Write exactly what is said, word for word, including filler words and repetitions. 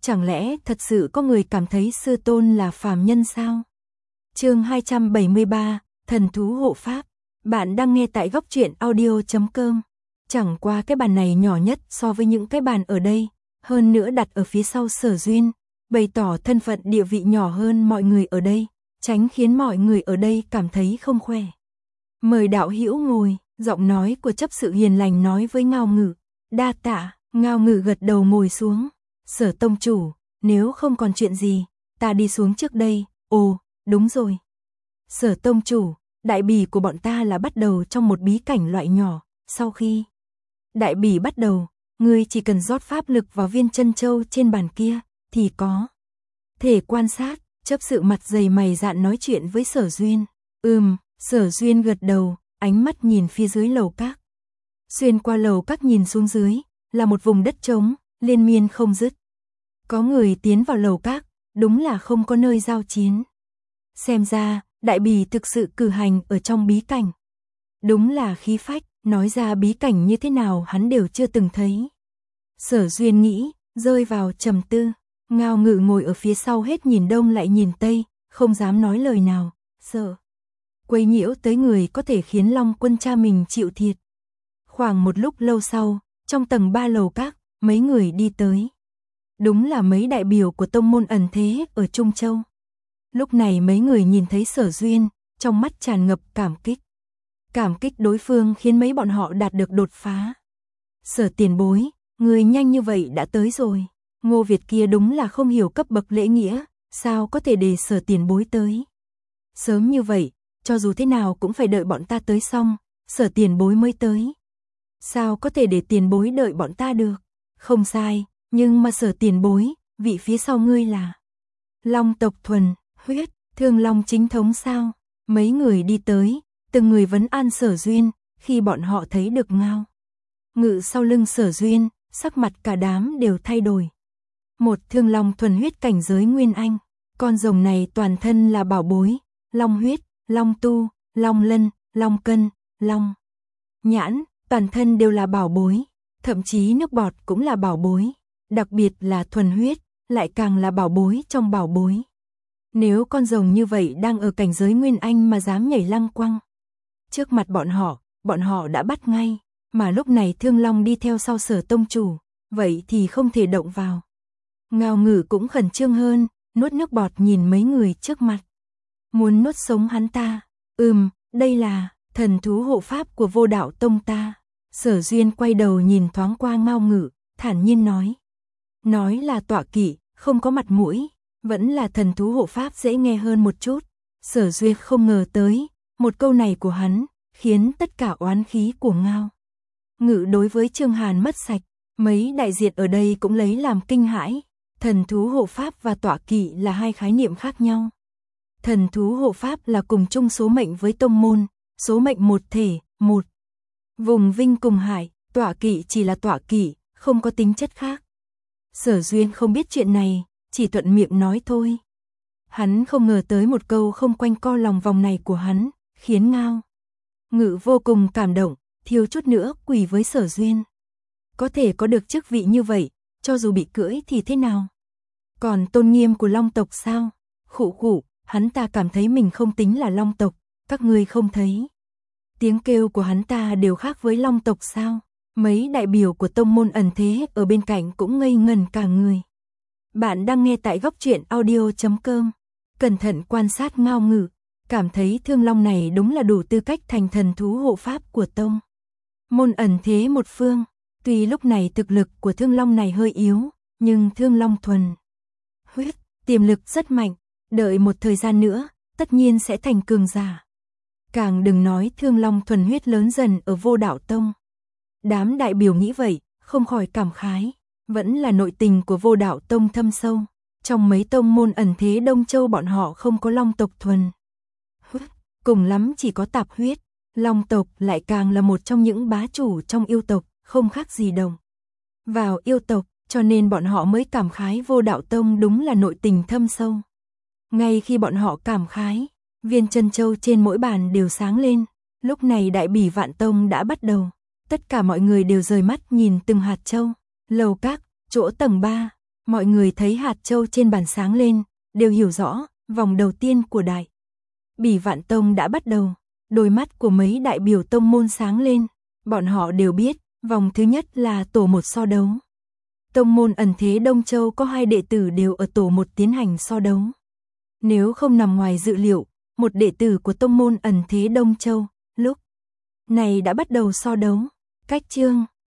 Chẳng lẽ thật sự có người cảm thấy sư tôn là phàm nhân sao? Chương hai trăm bảy mươi ba, thần thú hộ pháp. Bạn đang nghe tại góc truyện audio chấm com. Chẳng qua cái bàn này nhỏ nhất so với những cái bàn ở đây, hơn nữa đặt ở phía sau Sở Duyên, bày tỏ thân phận địa vị nhỏ hơn mọi người ở đây, tránh khiến mọi người ở đây cảm thấy không khỏe. Mời đạo hữu ngồi, giọng nói của chấp sự hiền lành nói với Ngao Ngự. Đa tạ. Ngao Ngự gật đầu ngồi xuống. Sở tông chủ, nếu không còn chuyện gì, ta đi xuống trước đây. Ồ, đúng rồi. Sở tông chủ, đại bỉ của bọn ta là bắt đầu trong một bí cảnh loại nhỏ, sau khi đại bỉ bắt đầu, ngươi chỉ cần rót pháp lực vào viên chân châu trên bàn kia, thì có thể quan sát. Chấp sự mặt dày mày dạn nói chuyện với Sở Duyên. Ừm, Sở Duyên gật đầu, ánh mắt nhìn phía dưới lầu các. Xuyên qua lầu các nhìn xuống dưới, là một vùng đất trống, liên miên không dứt. Có người tiến vào lầu các, đúng là không có nơi giao chiến. Xem ra, đại bỉ thực sự cử hành ở trong bí cảnh. Đúng là khí phách, nói ra bí cảnh như thế nào hắn đều chưa từng thấy. Sở Duyên nghĩ, rơi vào trầm tư. Ngao Ngự ngồi ở phía sau hết nhìn đông lại nhìn tây, không dám nói lời nào, sợ quấy nhiễu tới người có thể khiến Long Quân cha mình chịu thiệt. Khoảng một lúc lâu sau, trong tầng ba lầu các, mấy người đi tới. Đúng là mấy đại biểu của tông môn ẩn thế ở Trung Châu. Lúc này mấy người nhìn thấy Sở Duyên, trong mắt tràn ngập cảm kích. Cảm kích đối phương khiến mấy bọn họ đạt được đột phá. Sở tiền bối, người nhanh như vậy đã tới rồi. Ngô Việt kia đúng là không hiểu cấp bậc lễ nghĩa, sao có thể để Sở tiền bối tới. Sớm như vậy, cho dù thế nào cũng phải đợi bọn ta tới xong, Sở tiền bối mới tới. Sao có thể để tiền bối đợi bọn ta được? Không sai, nhưng mà Sở tiền bối, vị phía sau ngươi là Long tộc thuần, huyết, Thương Long chính thống sao? Mấy người đi tới, từng người vấn an Sở Duyên, khi bọn họ thấy được Ngao Ngự sau lưng Sở Duyên, sắc mặt cả đám đều thay đổi. Một Thương Long thuần huyết cảnh giới nguyên anh, con rồng này toàn thân là bảo bối, long huyết, long tu, long lân, long cân, long nhãn, toàn thân đều là bảo bối, thậm chí nước bọt cũng là bảo bối, đặc biệt là thuần huyết, lại càng là bảo bối trong bảo bối. Nếu con rồng như vậy đang ở cảnh giới nguyên anh mà dám nhảy lăng quăng trước mặt bọn họ, bọn họ đã bắt ngay, mà lúc này Thương Long đi theo sau Sở tông chủ, vậy thì không thể động vào. Ngao Ngự cũng khẩn trương hơn, nuốt nước bọt nhìn mấy người trước mặt. Muốn nuốt sống hắn ta. Ừm, đây là thần thú hộ pháp của Vô Đạo tông ta. Sở Duyên quay đầu nhìn thoáng qua Ngao Ngự, thản nhiên nói. Nói là tọa kỵ, không có mặt mũi, vẫn là thần thú hộ pháp dễ nghe hơn một chút. Sở Duyên không ngờ tới, một câu này của hắn, khiến tất cả oán khí của Ngao Ngự đối với Trương Hàn mất sạch. Mấy đại diện ở đây cũng lấy làm kinh hãi. Thần thú hộ pháp và tọa kỵ là hai khái niệm khác nhau. Thần thú hộ pháp là cùng chung số mệnh với tông môn, số mệnh một thể, một vùng vinh cùng hải, tọa kỵ chỉ là tọa kỵ, không có tính chất khác. Sở Duyên không biết chuyện này, chỉ thuận miệng nói thôi. Hắn không ngờ tới một câu không quanh co lòng vòng này của hắn, khiến Ngao Ngự vô cùng cảm động, thiếu chút nữa quỳ với Sở Duyên. Có thể có được chức vị như vậy, cho dù bị cưỡi thì thế nào? Còn tôn nghiêm của Long tộc sao? Khụ khụ, hắn ta cảm thấy mình không tính là Long tộc, các ngươi không thấy. Tiếng kêu của hắn ta đều khác với Long tộc sao? Mấy đại biểu của tông môn ẩn thế ở bên cạnh cũng ngây ngần cả người. Bạn đang nghe tại góc truyện audio chấm com. Cẩn thận quan sát Ngao Ngự, cảm thấy Thương Long này đúng là đủ tư cách thành thần thú hộ pháp của tông môn ẩn thế một phương. Tuy lúc này thực lực của Thương Long này hơi yếu, nhưng Thương Long thuần huyết, tiềm lực rất mạnh, đợi một thời gian nữa, tất nhiên sẽ thành cường giả. Càng đừng nói Thương Long thuần huyết lớn dần ở Vô Đạo tông. Đám đại biểu nghĩ vậy, không khỏi cảm khái, vẫn là nội tình của Vô Đạo tông thâm sâu. Trong mấy tông môn ẩn thế Đông Châu bọn họ không có Long tộc thuần huyết, cùng lắm chỉ có tạp huyết. Long tộc lại càng là một trong những bá chủ trong yêu tộc, không khác gì đồng vào yêu tộc, cho nên bọn họ mới cảm khái Vô Đạo tông đúng là nội tình thâm sâu. Ngay khi bọn họ cảm khái, viên chân châu trên mỗi bàn đều sáng lên. Lúc này đại bỉ Vạn tông đã bắt đầu, tất cả mọi người đều rời mắt nhìn từng hạt châu. Lầu các, chỗ tầng ba, Mọi người thấy hạt châu trên bàn sáng lên, đều hiểu rõ, vòng đầu tiên của Đại Bỉ Vạn Tông đã bắt đầu. Đôi mắt của mấy đại biểu tông môn sáng lên, bọn họ đều biết, vòng thứ nhất là tổ một so đấu. Tông môn ẩn thế Đông Châu có hai đệ tử đều ở tổ một tiến hành so đấu. Nếu không nằm ngoài dự liệu, một đệ tử của tông môn ẩn thế Đông Châu, lúc này đã bắt đầu so đấu. Cách chương